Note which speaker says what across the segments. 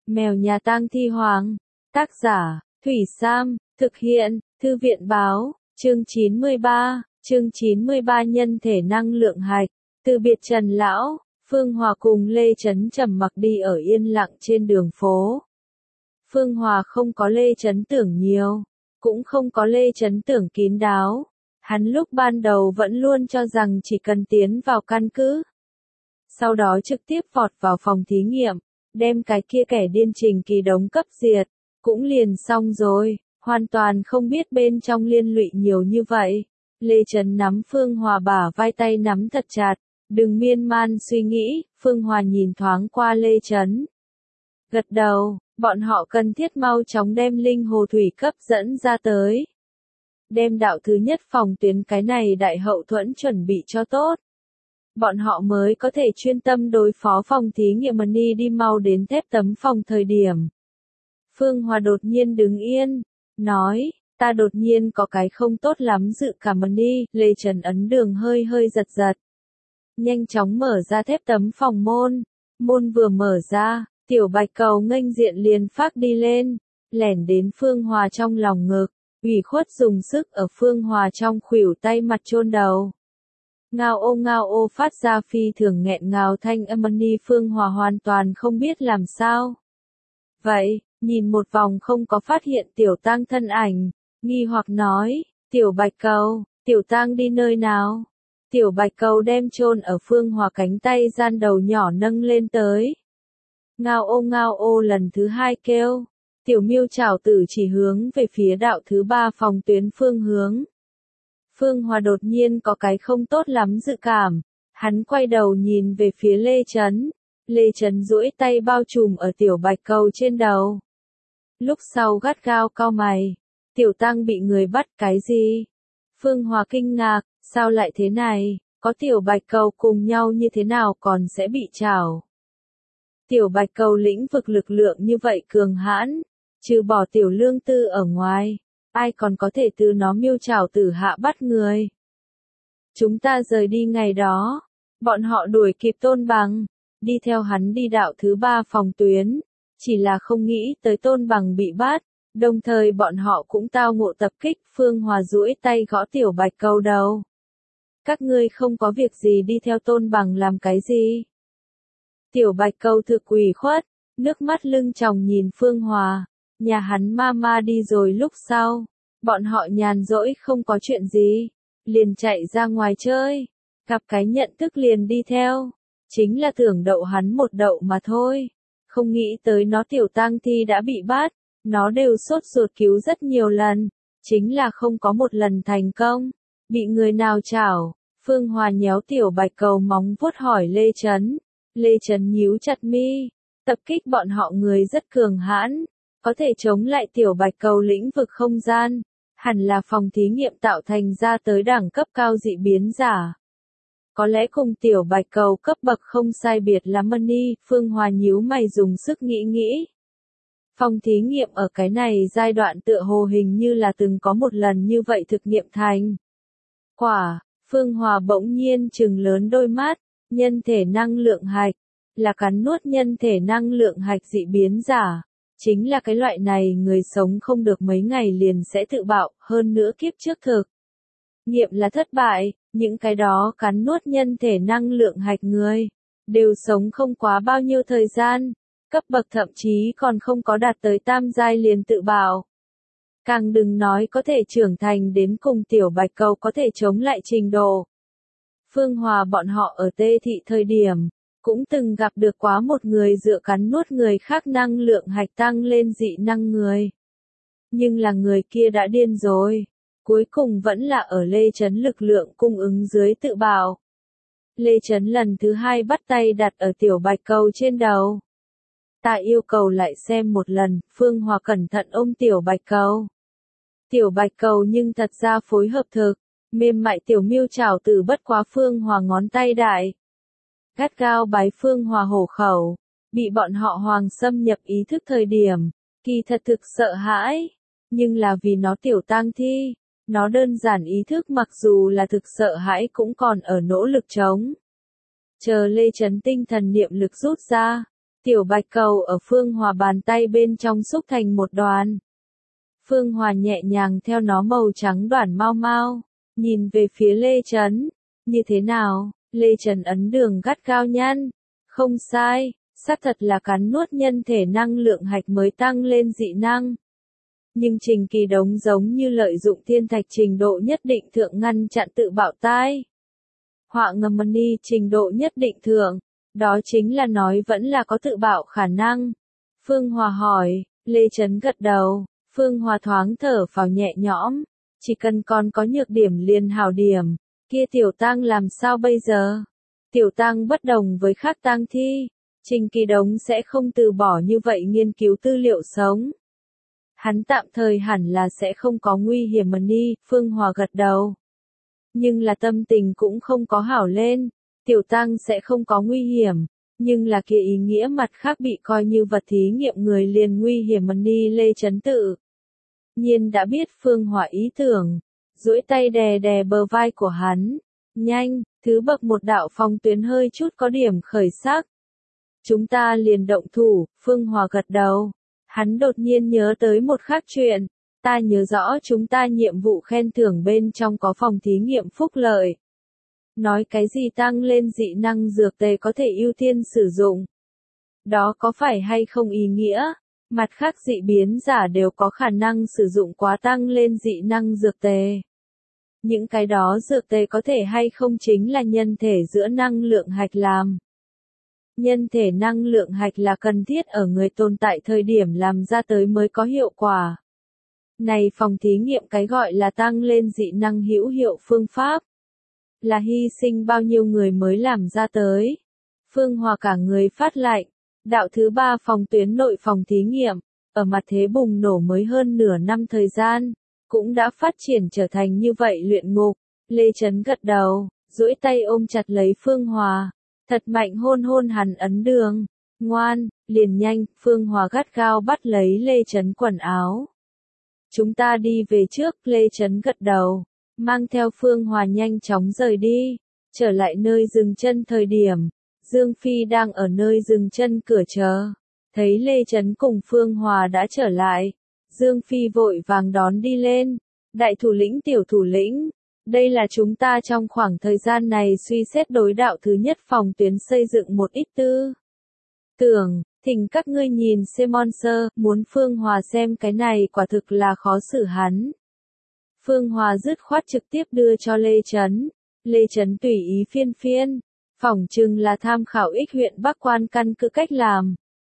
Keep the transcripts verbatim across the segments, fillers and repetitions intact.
Speaker 1: Mèo nhà tang thi hoàng. Tác giả, Thủy Sam, thực hiện, Thư viện báo, chương chín mươi ba, chương chín mươi ba nhân thể năng lượng hạch. Từ biệt Trần Lão, Phương Hòa cùng Lê Chấn trầm mặc đi ở yên lặng trên đường phố. Phương Hòa không có Lê Chấn tưởng nhiều, cũng không có Lê Chấn tưởng kín đáo. Hắn lúc ban đầu vẫn luôn cho rằng chỉ cần tiến vào căn cứ, sau đó trực tiếp vọt vào phòng thí nghiệm, đem cái kia kẻ điên Trình Kỳ đống cấp diệt, cũng liền xong rồi, hoàn toàn không biết bên trong liên lụy nhiều như vậy. Lê Chấn nắm Phương Hòa bả vai, tay nắm thật chặt, đừng miên man suy nghĩ. Phương Hòa nhìn thoáng qua Lê Chấn, gật đầu, bọn họ cần thiết mau chóng đem linh hồ thủy cấp dẫn ra tới. Đem đạo thứ nhất phòng tuyến cái này đại hậu thuẫn chuẩn bị cho tốt, bọn họ mới có thể chuyên tâm đối phó phòng thí nghiệm. Money đi mau đến thép tấm phòng thời điểm. Phương Hòa đột nhiên đứng yên, nói, ta đột nhiên có cái không tốt lắm dự cảm. Money, Lê Trần ấn đường hơi hơi giật giật. Nhanh chóng mở ra thép tấm phòng môn, môn vừa mở ra, tiểu bạch cầu nghênh diện liền phát đi lên, lẻn đến Phương Hòa trong lòng ngực, ủy khuất dùng sức ở Phương Hòa trong khuỷu tay mặt chôn đầu. Ngao ô ngao ô phát ra phi thường nghẹn ngào thanh âm. Money Phương Hòa hoàn toàn không biết làm sao. Vậy, nhìn một vòng không có phát hiện tiểu tang thân ảnh, nghi hoặc nói, tiểu bạch cầu, tiểu tang đi nơi nào? Tiểu bạch cầu đem chôn ở Phương Hòa cánh tay gian đầu nhỏ nâng lên tới. Ngao ô ngao ô lần thứ hai kêu, tiểu miêu chảo tử chỉ hướng về phía đạo thứ ba phòng tuyến phương hướng. Phương Hòa đột nhiên có cái không tốt lắm dự cảm, hắn quay đầu nhìn về phía Lê Chấn. Lê Chấn duỗi tay bao trùm ở tiểu bạch cầu trên đầu. Lúc sau gắt gao cau mày, tiểu tăng bị người bắt cái gì? Phương Hòa kinh ngạc, sao lại thế này, có tiểu bạch cầu cùng nhau như thế nào còn sẽ bị trảo? Tiểu bạch cầu lĩnh vực lực lượng như vậy cường hãn, trừ bỏ tiểu lương tư ở ngoài, ai còn có thể từ nó miêu trảo tử hạ bắt người? Chúng ta rời đi ngày đó, bọn họ đuổi kịp Tôn Bằng, đi theo hắn đi đạo thứ ba phòng tuyến, chỉ là không nghĩ tới Tôn Bằng bị bắt, đồng thời bọn họ cũng tao ngộ tập kích. Phương Hòa duỗi tay gõ tiểu bạch cầu đầu. Các ngươi không có việc gì đi theo Tôn Bằng làm cái gì? Tiểu bạch cầu thực ủy khuất, nước mắt lưng tròng nhìn Phương Hòa. Nhà hắn mama đi rồi lúc sau, bọn họ nhàn rỗi không có chuyện gì, liền chạy ra ngoài chơi, gặp cái nhận thức liền đi theo, chính là tưởng đậu hắn một đậu mà thôi, không nghĩ tới nó tiểu tang thi đã bị bắt, nó đều sốt ruột cứu rất nhiều lần, chính là không có một lần thành công, bị người nào chảo. Phương Hòa nhéo tiểu bạch cầu móng vuốt hỏi Lê Chấn. Lê Chấn nhíu chặt mi, tập kích bọn họ người rất cường hãn, có thể chống lại tiểu bạch cầu lĩnh vực không gian, hẳn là phòng thí nghiệm tạo thành ra tới đẳng cấp cao dị biến giả. Có lẽ cùng tiểu bạch cầu cấp bậc không sai biệt lắm. Money, Phương Hòa nhíu mày dùng sức nghĩ nghĩ. Phòng thí nghiệm ở cái này giai đoạn tựa hồ hình như là từng có một lần như vậy thực nghiệm thành. Quả, Phương Hòa bỗng nhiên trừng lớn đôi mắt, nhân thể năng lượng hạch, là cắn nuốt nhân thể năng lượng hạch dị biến giả. Chính là cái loại này người sống không được mấy ngày liền sẽ tự bạo, hơn nữa kiếp trước thực nghiệm là thất bại, những cái đó cắn nuốt nhân thể năng lượng hạch người, đều sống không quá bao nhiêu thời gian, cấp bậc thậm chí còn không có đạt tới tam giai liền tự bạo. Càng đừng nói có thể trưởng thành đến cùng tiểu bạch cầu có thể chống lại trình độ. Phương Hòa bọn họ ở Tê Thị thời điểm, cũng từng gặp được quá một người dựa cắn nuốt người khác năng lượng hạch tăng lên dị năng người. Nhưng là người kia đã điên rồi, cuối cùng vẫn là ở Lê Chấn lực lượng cung ứng dưới tự bạo. Lê Chấn lần thứ hai bắt tay đặt ở tiểu bạch cầu trên đầu. Ta yêu cầu lại xem một lần. Phương Hòa cẩn thận ôm tiểu bạch cầu. Tiểu bạch cầu nhưng thật ra phối hợp thực, mềm mại tiểu miêu trảo tử bất quá Phương Hòa ngón tay đại. Gắt gao bái Phương Hòa hổ khẩu, bị bọn họ hoàng xâm nhập ý thức thời điểm, kỳ thật thực sợ hãi, nhưng là vì nó tiểu tang thi, nó đơn giản ý thức mặc dù là thực sợ hãi cũng còn ở nỗ lực chống. Chờ Lê Chấn tinh thần niệm lực rút ra, Tiểu bạch cầu ở Phương Hòa bàn tay bên trong xúc thành một đoàn. Phương Hòa nhẹ nhàng theo nó màu trắng đoản mau mau, nhìn về phía Lê Chấn. Như thế nào? Lê Chấn ấn đường gắt gao nhăn. Không sai, xác thật là cắn nuốt nhân thể năng lượng hạch mới tăng lên dị năng. Nhưng Trình Kỳ Đống giống như lợi dụng thiên thạch trình độ nhất định thượng ngăn chặn tự bạo tai. Họa ngầm money trình độ nhất định thượng, đó chính là nói vẫn là có tự bạo khả năng. Phương Hòa hỏi, Lê Chấn gật đầu, Phương Hòa thoáng thở phào nhẹ nhõm, chỉ cần còn có nhược điểm liền hảo điểm, kia tiểu tang làm sao bây giờ? Tiểu tang bất đồng với khác tang thi, Trình Kỳ Đống sẽ không từ bỏ như vậy nghiên cứu tư liệu sống. Hắn tạm thời hẳn là sẽ không có nguy hiểm money, Phương Hòa gật đầu. Nhưng là tâm tình cũng không có hảo lên, tiểu tang sẽ không có nguy hiểm, nhưng là kia ý nghĩa mặt khác bị coi như vật thí nghiệm người liền nguy hiểm money. Lê Chấn tự nhiên đã biết Phương Hòa ý tưởng, duỗi tay đè đè bờ vai của hắn. Nhanh, thứ bậc một đạo phong tuyến hơi chút có điểm khởi sắc. Chúng ta liền động thủ, Phương Hòa gật đầu. Hắn đột nhiên nhớ tới một khác chuyện. Ta nhớ rõ chúng ta nhiệm vụ khen thưởng bên trong có phòng thí nghiệm phúc lợi. Nói cái gì tăng lên dị năng dược tề có thể ưu tiên sử dụng. Đó có phải hay không ý nghĩa? Mặt khác dị biến giả đều có khả năng sử dụng quá tăng lên dị năng dược tề. Những cái đó dược tề có thể hay không chính là nhân thể giữa năng lượng hạch làm. Nhân thể năng lượng hạch là cần thiết ở người tồn tại thời điểm làm ra tới mới có hiệu quả. Này phòng thí nghiệm cái gọi là tăng lên dị năng hữu hiệu phương pháp. Là hy sinh bao nhiêu người mới làm ra tới. Phương Hòa cả người phát lạnh. Đạo thứ ba phòng tuyến nội phòng thí nghiệm, ở mặt thế bùng nổ mới hơn nửa năm thời gian, cũng đã phát triển trở thành như vậy luyện ngục. Lê Chấn gật đầu, duỗi tay ôm chặt lấy Phương Hòa, thật mạnh hôn hôn hắn ấn đường. Ngoan, liền nhanh, Phương Hòa gắt gao bắt lấy Lê Chấn quần áo. Chúng ta đi về trước, Lê Chấn gật đầu, mang theo Phương Hòa nhanh chóng rời đi, trở lại nơi dừng chân thời điểm. Dương Phi đang ở nơi dừng chân cửa chờ, thấy Lê Chấn cùng Phương Hòa đã trở lại. Dương Phi vội vàng đón đi lên, đại thủ lĩnh tiểu thủ lĩnh, đây là chúng ta trong khoảng thời gian này suy xét đối đạo thứ nhất phòng tuyến xây dựng một ít tư tưởng, thỉnh các ngươi nhìn xem Monster, muốn Phương Hòa xem cái này quả thực là khó xử hắn. Phương Hòa dứt khoát trực tiếp đưa cho Lê Chấn, Lê Chấn tùy ý phiên phiên. Phỏng chừng là tham khảo ích huyện Bắc Quan căn cứ cách làm.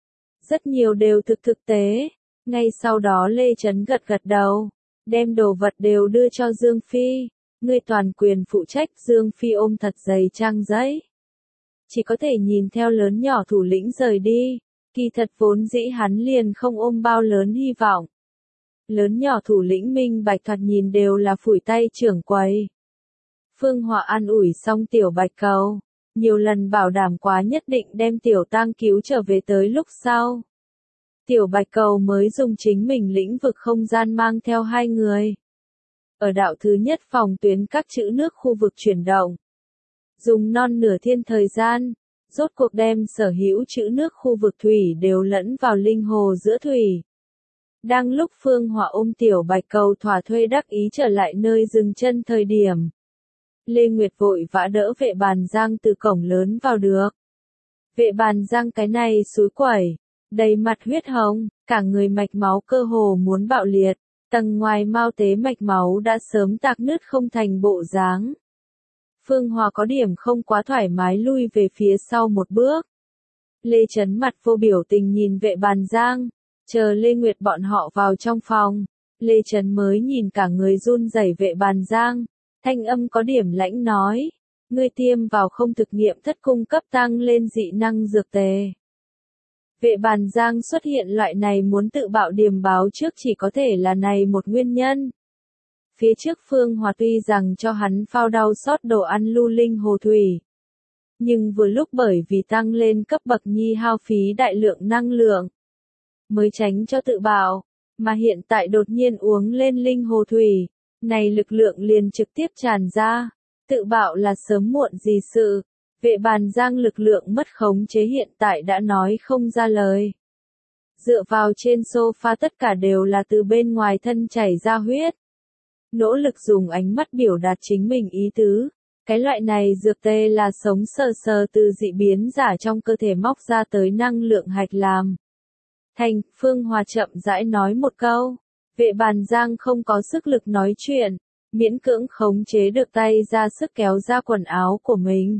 Speaker 1: Rất nhiều đều thực thực tế. Ngay sau đó Lê Chấn gật gật đầu, đem đồ vật đều đưa cho Dương Phi. Ngươi toàn quyền phụ trách. Dương Phi ôm thật dày trang giấy. Chỉ có thể nhìn theo lớn nhỏ thủ lĩnh rời đi. Kỳ thật vốn dĩ hắn liền không ôm bao lớn hy vọng. Lớn nhỏ thủ lĩnh minh bạch thoạt nhìn đều là phủi tay trưởng quầy. Phương Hòa an ủi xong tiểu bạch cầu. Nhiều lần bảo đảm quá nhất định đem tiểu tang cứu trở về tới lúc sau. Tiểu bạch cầu mới dùng chính mình lĩnh vực không gian mang theo hai người. Ở đạo thứ nhất phòng tuyến các chữ nước khu vực chuyển động. Dùng non nửa thiên thời gian, rốt cuộc đem sở hữu chữ nước khu vực thủy đều lẫn vào linh hồ giữa thủy. Đang lúc Phương Hòa ôm tiểu bạch cầu thỏa thuê đắc ý trở lại nơi dừng chân thời điểm. Lê Nguyệt vội vã đỡ vệ bàn giang từ cổng lớn vào được. Vệ bàn giang cái này xúi quẩy, đầy mặt huyết hồng, cả người mạch máu cơ hồ muốn bạo liệt, tầng ngoài mao tế mạch máu đã sớm tạc nứt không thành bộ dáng. Phương Hòa có điểm không quá thoải mái lui về phía sau một bước. Lê Chấn mặt vô biểu tình nhìn vệ bàn giang, chờ Lê Nguyệt bọn họ vào trong phòng. Lê Chấn mới nhìn cả người run rẩy vệ bàn giang. Thanh âm có điểm lãnh nói, ngươi tiêm vào không thực nghiệm thất cung cấp tăng lên dị năng dược tề. Vệ bàn giang xuất hiện loại này muốn tự bạo điểm báo trước chỉ có thể là này một nguyên nhân. Phía trước Phương Hòa tuy rằng cho hắn phao đau xót đồ ăn lưu linh hồ thủy. Nhưng vừa lúc bởi vì tăng lên cấp bậc nhi hao phí đại lượng năng lượng. Mới tránh cho tự bạo, mà hiện tại đột nhiên uống lên linh hồ thủy. Này lực lượng liền trực tiếp tràn ra, tự bạo là sớm muộn gì sự. Vệ Bàn Giang lực lượng mất khống chế hiện tại đã nói không ra lời. Dựa vào trên sofa tất cả đều là từ bên ngoài thân chảy ra huyết. Nỗ lực dùng ánh mắt biểu đạt chính mình ý tứ. Cái loại này dược tê là sống sờ sờ từ dị biến giả trong cơ thể móc ra tới năng lượng hạch làm. Thành, Phương Hòa chậm rãi nói một câu. Vệ Bàn Giang không có sức lực nói chuyện, miễn cưỡng khống chế được tay ra sức kéo ra quần áo của mình.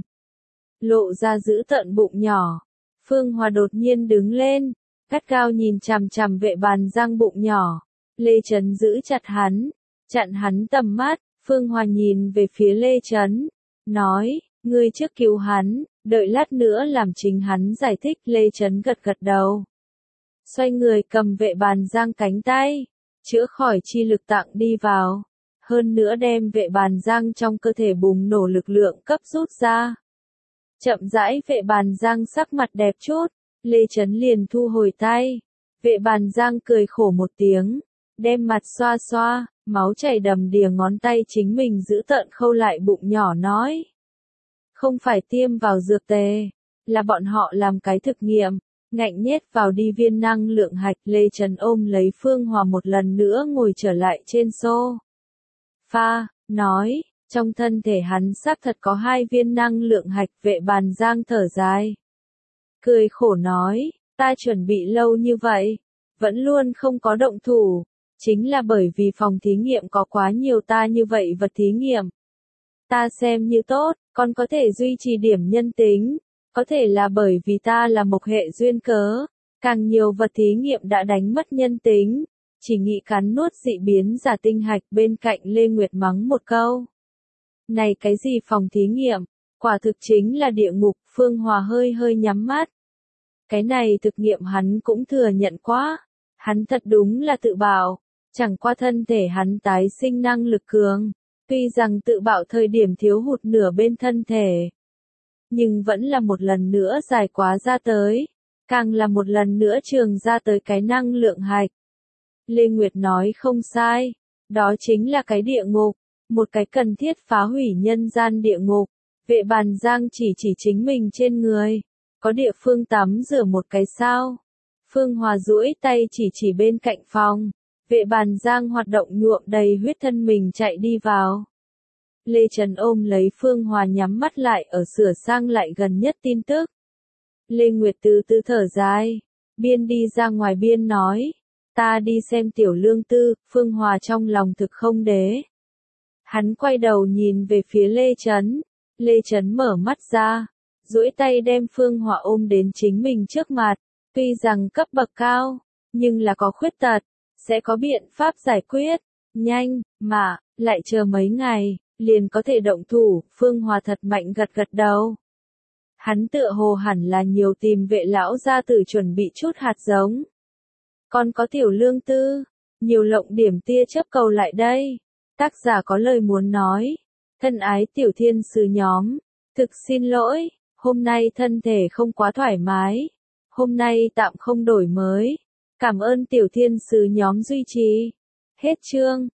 Speaker 1: Lộ ra giữ tợn bụng nhỏ. Phương Hòa đột nhiên đứng lên, gắt gao nhìn chằm chằm Vệ Bàn Giang bụng nhỏ. Lê Trấn giữ chặt hắn, chặn hắn tầm mắt. Phương Hòa nhìn về phía Lê Trấn, nói, ngươi trước cứu hắn, đợi lát nữa làm chính hắn giải thích. Lê Trấn gật gật đầu. Xoay người cầm Vệ Bàn Giang cánh tay, chữa khỏi chi lực tặng đi vào. Hơn nữa đem Vệ Bàn Giang trong cơ thể bùng nổ lực lượng cấp rút ra. Chậm rãi Vệ Bàn Giang sắc mặt đẹp chút, Lê Trấn liền thu hồi tay. Vệ Bàn Giang cười khổ một tiếng, đem mặt xoa xoa, máu chảy đầm đìa ngón tay chính mình giữ tợn khâu lại bụng nhỏ nói. Không phải tiêm vào dược tề, là bọn họ làm cái thực nghiệm, ngạnh nhét vào đi viên năng lượng hạch. Lê Trấn ôm lấy Phương Hòa một lần nữa ngồi trở lại trên xô. Pha, nói, trong thân thể hắn xác thật có hai viên năng lượng hạch. Vệ Bàn Giang thở dài. Cười khổ nói, ta chuẩn bị lâu như vậy, vẫn luôn không có động thủ. Chính là bởi vì phòng thí nghiệm có quá nhiều ta như vậy vật thí nghiệm. Ta xem như tốt, còn có thể duy trì điểm nhân tính. Có thể là bởi vì ta là mộc hệ duyên cớ. Càng nhiều vật thí nghiệm đã đánh mất nhân tính. Chỉ nghĩ cắn nuốt dị biến giả tinh hạch. Bên cạnh Lê Nguyệt mắng một câu. Này cái gì phòng thí nghiệm? Quả thực chính là địa ngục. Phương Hòa hơi hơi nhắm mắt. Cái này thực nghiệm hắn cũng thừa nhận quá. Hắn thật đúng là tự bảo. Chẳng qua thân thể hắn tái sinh năng lực cường. Tuy rằng tự bạo thời điểm thiếu hụt nửa bên thân thể. Nhưng vẫn là một lần nữa dài quá ra tới. Càng là một lần nữa trường ra tới cái năng lượng hạch. Lê Nguyệt nói không sai. Đó chính là cái địa ngục. Một cái cần thiết phá hủy nhân gian địa ngục. Vệ Bàn Giang chỉ chỉ chính mình trên người. Có địa phương tắm rửa một cái sao. Phương Hòa duỗi tay chỉ chỉ bên cạnh phòng. Vệ Bàn Giang hoạt động nhuộm đầy huyết thân mình chạy đi vào. Lê Trấn ôm lấy Phương Hòa nhắm mắt lại ở sửa sang lại gần nhất tin tức. Lê Nguyệt từ từ thở dài. Biên đi ra ngoài biên nói. Ta đi xem Tiểu Lương Tư. Phương Hòa trong lòng thực không đế. Hắn quay đầu nhìn về phía Lê Trấn. Lê Trấn mở mắt ra. Duỗi tay đem Phương Hòa ôm đến chính mình trước mặt. Tuy rằng cấp bậc cao, nhưng là có khuyết tật. Sẽ có biện pháp giải quyết. Nhanh, mà, lại chờ mấy ngày, liền có thể động thủ. Phương Hòa thật mạnh gật gật đầu. Hắn tựa hồ hẳn là nhiều tìm Vệ lão gia tử chuẩn bị chút hạt giống. Còn có Tiểu Lương Tư, nhiều lộng điểm tia chớp cầu lại đây. Tác giả có lời muốn nói. Thân ái Tiểu Thiên Sứ nhóm, thực xin lỗi, hôm nay thân thể không quá thoải mái. Hôm nay tạm không đổi mới. Cảm ơn Tiểu Thiên Sứ nhóm duy trì. Hết chương.